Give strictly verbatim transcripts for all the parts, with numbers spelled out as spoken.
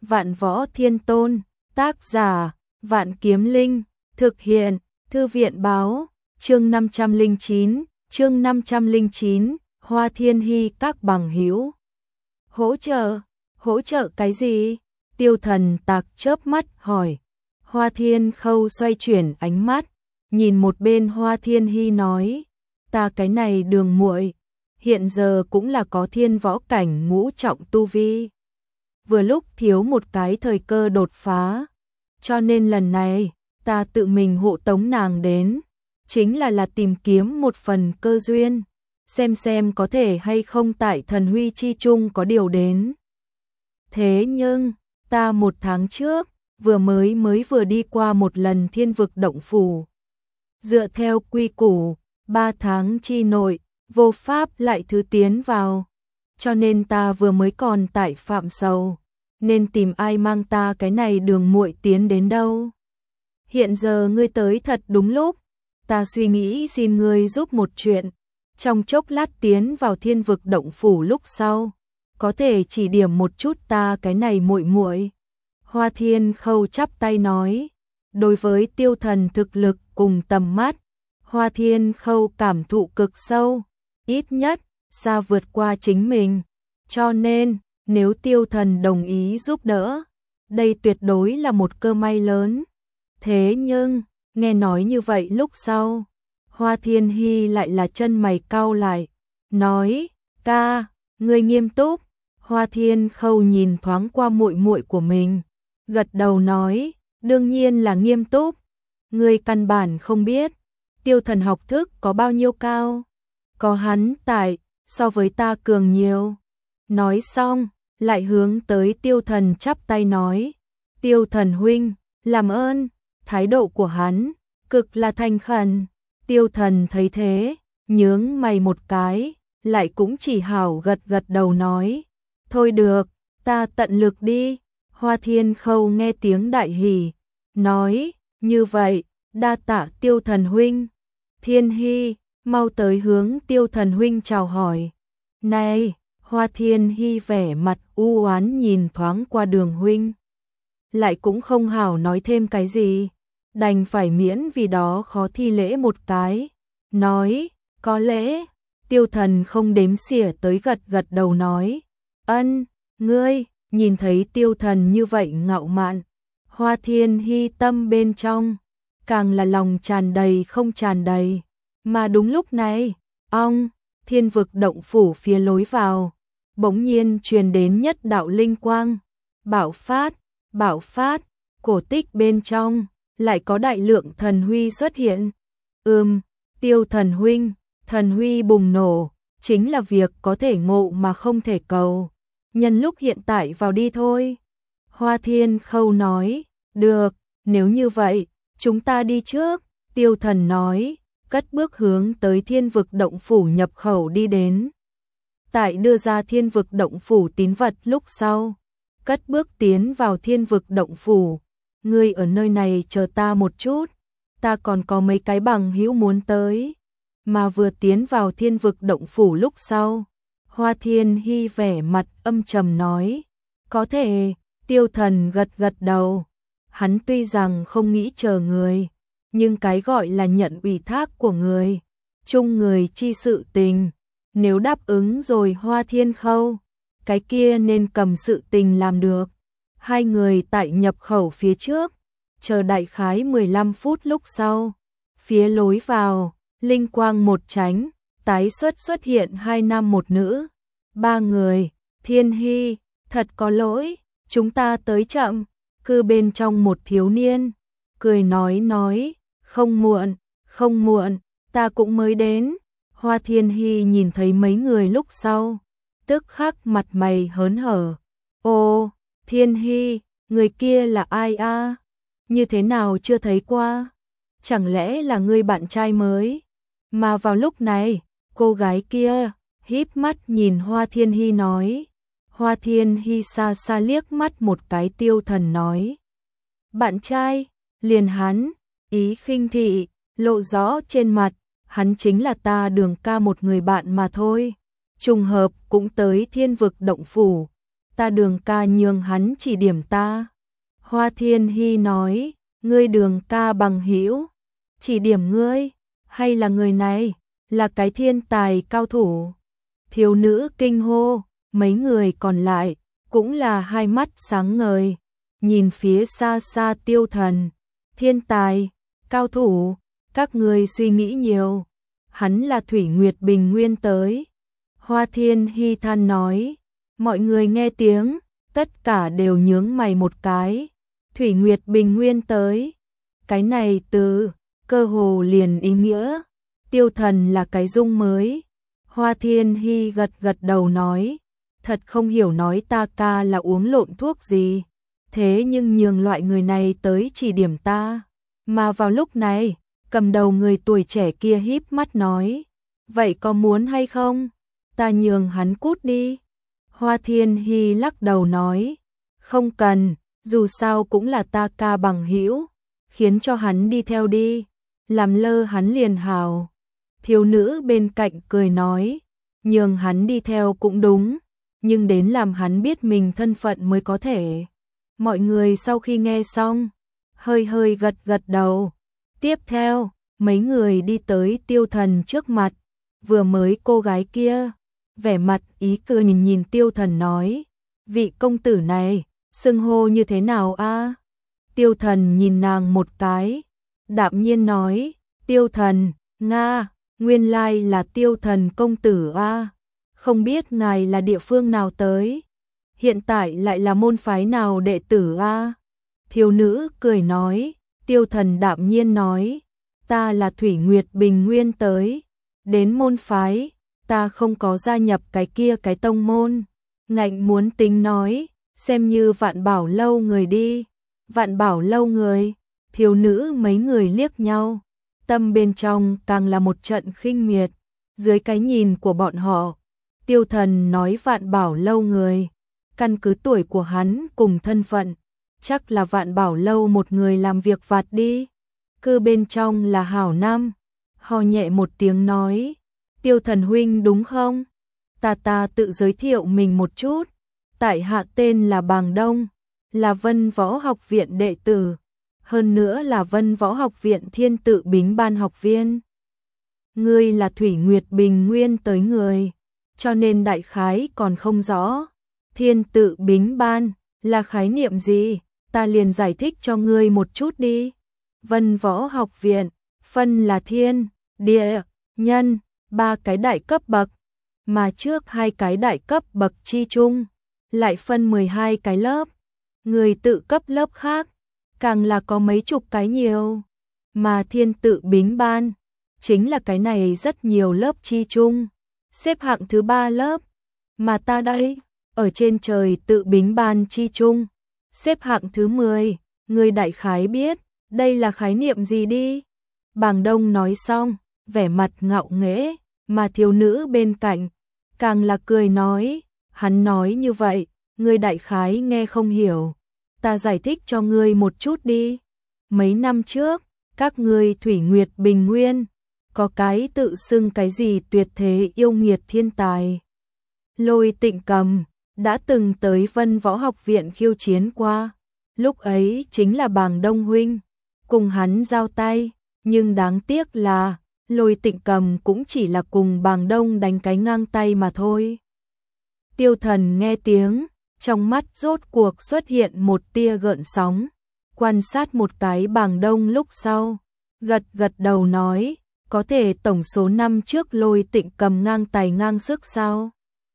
Vạn Võ Thiên Tôn, tác giả, Vạn Kiếm Linh, thực hiện, Thư viện báo, chương năm trăm lẻ chín, chương năm trăm lẻ chín, Hoa Thiên Hy các bằng hữu. Hỗ trợ, hỗ trợ cái gì? Tiêu Thần Tạc chớp mắt hỏi. Hoa Thiên Khâu xoay chuyển ánh mắt, nhìn một bên Hoa Thiên Hy nói, ta cái này Đường muội hiện giờ cũng là có thiên võ cảnh ngũ trọng tu vi. Vừa lúc thiếu một cái thời cơ đột phá, cho nên lần này ta tự mình hộ tống nàng đến, chính là là tìm kiếm một phần cơ duyên, xem xem có thể hay không tại thần huy chi chung có điều đến. Thế nhưng, ta một tháng trước, vừa mới mới vừa đi qua một lần thiên vực động phủ. Dựa theo quy củ, ba tháng chi nội, vô pháp lại thứ tiến vào. Cho nên ta vừa mới còn tại phạm sầu, nên tìm ai mang ta cái này Đường muội tiến đến đâu. Hiện giờ ngươi tới thật đúng lúc, ta suy nghĩ xin ngươi giúp một chuyện, trong chốc lát tiến vào thiên vực động phủ lúc sau, có thể chỉ điểm một chút ta cái này muội muội. Hoa Thiên Khâu chắp tay nói, đối với Tiêu Thần thực lực cùng tầm mắt, Hoa Thiên Khâu cảm thụ cực sâu, ít nhất xa vượt qua chính mình, cho nên nếu Tiêu Thần đồng ý giúp đỡ, đây tuyệt đối là một cơ may lớn. Thế nhưng, nghe nói như vậy lúc sau, Hoa Thiên Hy lại là chân mày cau lại, nói, ca, ngươi nghiêm túc. Hoa Thiên Khâu nhìn thoáng qua muội muội của mình, gật đầu nói, đương nhiên là nghiêm túc. Ngươi căn bản không biết, Tiêu Thần học thức có bao nhiêu cao, có hắn tại, so với ta cường nhiều. Nói xong, lại hướng tới Tiêu Thần chắp tay nói, Tiêu Thần huynh, làm ơn. Thái độ của hắn cực là thành khẩn. Tiêu Thần thấy thế, nhướng mày một cái, lại cũng chỉ hảo gật gật đầu nói, thôi được, ta tận lực đi. Hoa Thiên Khâu nghe tiếng đại hỉ, nói, như vậy, đa tạ Tiêu Thần huynh. Thiên Hy, mau tới hướng Tiêu Thần huynh chào hỏi. Này, Hoa Thiên Hy vẻ mặt u oán nhìn thoáng qua Đường huynh, lại cũng không hảo nói thêm cái gì, đành phải miễn vì đó khó thi lễ một cái, nói, có lễ. Tiêu Thần không đếm xỉa tới gật gật đầu nói, ân, ngươi. Nhìn thấy Tiêu Thần như vậy ngạo mạn, Hoa Thiên Hy tâm bên trong càng là lòng tràn đầy không tràn đầy. Mà đúng lúc này, ong, thiên vực động phủ phía lối vào, bỗng nhiên truyền đến nhất đạo linh quang, bạo phát, bạo phát, cổ tích bên trong lại có đại lượng thần huy xuất hiện. Ừm, Tiêu Thần huynh, thần huy bùng nổ, chính là việc có thể ngộ mà không thể cầu. Nhân lúc hiện tại vào đi thôi. Hoa Thiên Khâu nói, được, nếu như vậy, chúng ta đi trước. Tiêu Thần nói, cất bước hướng tới thiên vực động phủ nhập khẩu đi đến. Tại đưa ra thiên vực động phủ tín vật lúc sau, cất bước tiến vào thiên vực động phủ. Ngươi ở nơi này chờ ta một chút, ta còn có mấy cái bằng hữu muốn tới. Mà vừa tiến vào thiên vực động phủ lúc sau, Hoa Thiên Hy vẻ mặt âm trầm nói, có thể. Tiêu Thần gật gật đầu, hắn tuy rằng không nghĩ chờ người, nhưng cái gọi là nhận ủy thác của người, chung người chi sự tình, nếu đáp ứng rồi Hoa Thiên Khâu, cái kia nên cầm sự tình làm được. Hai người tại nhập khẩu phía trước, chờ đại khái mười lăm phút lúc sau, phía lối vào, linh quang một tránh, tái xuất xuất hiện hai nam một nữ, ba người. Thiên Hy, thật có lỗi, chúng ta tới chậm. Cư bên trong một thiếu niên, cười nói nói, không muộn, không muộn, ta cũng mới đến. Hoa Thiên Hy nhìn thấy mấy người lúc sau, tức khắc mặt mày hớn hở. Ô, Thiên Hy, người kia là ai a? Như thế nào chưa thấy qua? Chẳng lẽ là người bạn trai mới? Mà vào lúc này, cô gái kia híp mắt nhìn Hoa Thiên Hy nói. Hoa Thiên Hy xa xa liếc mắt một cái Tiêu Thần nói, bạn trai, liền hắn, ý khinh thị lộ rõ trên mặt, hắn chính là ta Đường ca một người bạn mà thôi, trùng hợp cũng tới thiên vực động phủ, ta Đường ca nhường hắn chỉ điểm ta. Hoa Thiên Hy nói, ngươi Đường ca bằng hữu, chỉ điểm ngươi, hay là người này, là cái thiên tài cao thủ. Thiếu nữ kinh hô, mấy người còn lại, cũng là hai mắt sáng ngời, nhìn phía xa xa Tiêu Thần. Thiên tài, cao thủ, các ngươi suy nghĩ nhiều, hắn là Thủy Nguyệt Bình Nguyên tới. Hoa Thiên Hy than nói, mọi người nghe tiếng, tất cả đều nhướng mày một cái. Thủy Nguyệt Bình Nguyên tới, cái này từ, cơ hồ liền ý nghĩa, Tiêu Thần là cái dung mới. Hoa Thiên Hy gật gật đầu nói, thật không hiểu nói ta ca là uống lộn thuốc gì, thế nhưng nhường loại người này tới chỉ điểm ta. Mà vào lúc này, cầm đầu người tuổi trẻ kia híp mắt nói, vậy có muốn hay không? Ta nhường hắn cút đi. Hoa Thiên Hy lắc đầu nói, không cần, dù sao cũng là ta ca bằng hữu, khiến cho hắn đi theo đi, làm lơ hắn liền hào. Thiếu nữ bên cạnh cười nói, nhường hắn đi theo cũng đúng, nhưng đến làm hắn biết mình thân phận mới có thể. Mọi người sau khi nghe xong, hơi hơi gật gật đầu. Tiếp theo, mấy người đi tới Tiêu Thần trước mặt, vừa mới cô gái kia, vẻ mặt ý cười nhìn nhìn Tiêu Thần nói, vị công tử này, xưng hô như thế nào a? Tiêu Thần nhìn nàng một cái, đạm nhiên nói, Tiêu Thần, Nga, nguyên lai là Tiêu Thần công tử a, không biết ngài là địa phương nào tới, hiện tại lại là môn phái nào đệ tử a? Thiếu nữ cười nói, Tiêu Thần đạm nhiên nói, ta là Thủy Nguyệt Bình Nguyên tới, đến môn phái, ta không có gia nhập cái kia cái tông môn. Ngạnh muốn tính nói, xem như Vạn Bảo lâu người đi. Vạn Bảo lâu người, thiếu nữ mấy người liếc nhau, tâm bên trong càng là một trận khinh miệt. Dưới cái nhìn của bọn họ, Tiêu Thần nói Vạn Bảo lâu người, căn cứ tuổi của hắn cùng thân phận, chắc là Vạn Bảo lâu một người làm việc vặt đi. Cư bên trong là hảo năm, ho nhẹ một tiếng nói, Tiêu Thần huynh đúng không? Ta ta tự giới thiệu mình một chút, tại hạ tên là Bàng Đông, là Vân Võ Học viện đệ tử, hơn nữa là Vân Võ Học viện Thiên Tự Bính Ban học viên. Ngươi là Thủy Nguyệt Bình Nguyên tới người, cho nên đại khái còn không rõ. Thiên Tự Bính Ban là khái niệm gì? Ta liền giải thích cho ngươi một chút đi. Vân Võ Học viện, phân là thiên, địa, nhân, ba cái đại cấp bậc, mà trước hai cái đại cấp bậc chi chung, lại phân mười hai cái lớp. Người tự cấp lớp khác, càng là có mấy chục cái nhiều. Mà Thiên Tự Bính Ban, chính là cái này rất nhiều lớp chi chung, xếp hạng thứ ba lớp. Mà ta đây, ở trên trời Tự Bính Ban chi chung, xếp hạng thứ mười, người đại khái biết, đây là khái niệm gì đi. Bàng Đông nói xong, vẻ mặt ngạo nghễ, mà thiếu nữ bên cạnh, càng là cười nói, hắn nói như vậy, người đại khái nghe không hiểu, ta giải thích cho ngươi một chút đi. Mấy năm trước, các ngươi Thủy Nguyệt Bình Nguyên, có cái tự xưng cái gì tuyệt thế yêu nghiệt thiên tài. Lôi Tịnh Cầm, đã từng tới Vân Võ Học viện khiêu chiến qua, lúc ấy chính là Bàng Đông huynh, cùng hắn giao tay, nhưng đáng tiếc là, Lôi Tịnh Cầm cũng chỉ là cùng Bàng Đông đánh cái ngang tay mà thôi. Tiêu Thần nghe tiếng, trong mắt rốt cuộc xuất hiện một tia gợn sóng, quan sát một cái Bàng Đông lúc sau, gật gật đầu nói, có thể tổng số năm trước Lôi Tịnh Cầm ngang tài ngang sức sao?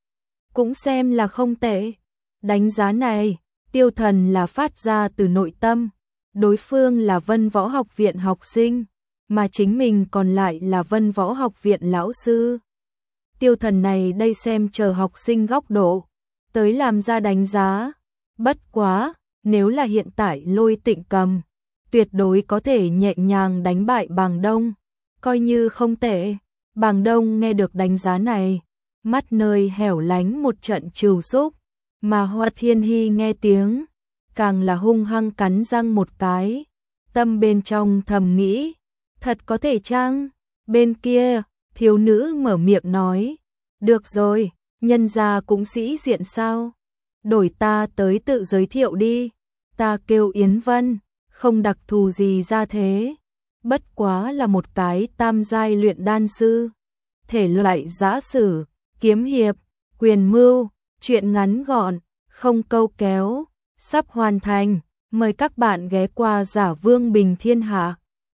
Cũng xem là không tệ. Đánh giá này, Tiêu Thần là phát ra từ nội tâm, đối phương là Vân Võ Học viện học sinh, mà chính mình còn lại là Vân Võ Học viện lão sư. Tiêu Thần này đây xem chờ học sinh góc độ, tới làm ra đánh giá. Bất quá, nếu là hiện tại Lôi Tịnh Cầm, tuyệt đối có thể nhẹ nhàng đánh bại Bàng Đông, coi như không tệ. Bàng Đông nghe được đánh giá này, mắt nơi hẻo lánh một trận trừu xúc, mà Hoa Thiên Hy nghe tiếng, càng là hung hăng cắn răng một cái, tâm bên trong thầm nghĩ, thật có thể chăng? Bên kia, thiếu nữ mở miệng nói, được rồi, nhân gia cũng sĩ diện sao? đổi ta tới tự giới thiệu đi. Ta kêu Yến Vân, không đặc thù gì ra thế. Bất quá là một cái tam giai luyện đan sư. Thể loại giã sử, kiếm hiệp, quyền mưu, truyện ngắn gọn, không câu kéo, sắp hoàn thành. Mời các bạn ghé qua Giả Vương Bình Thiên Hạ.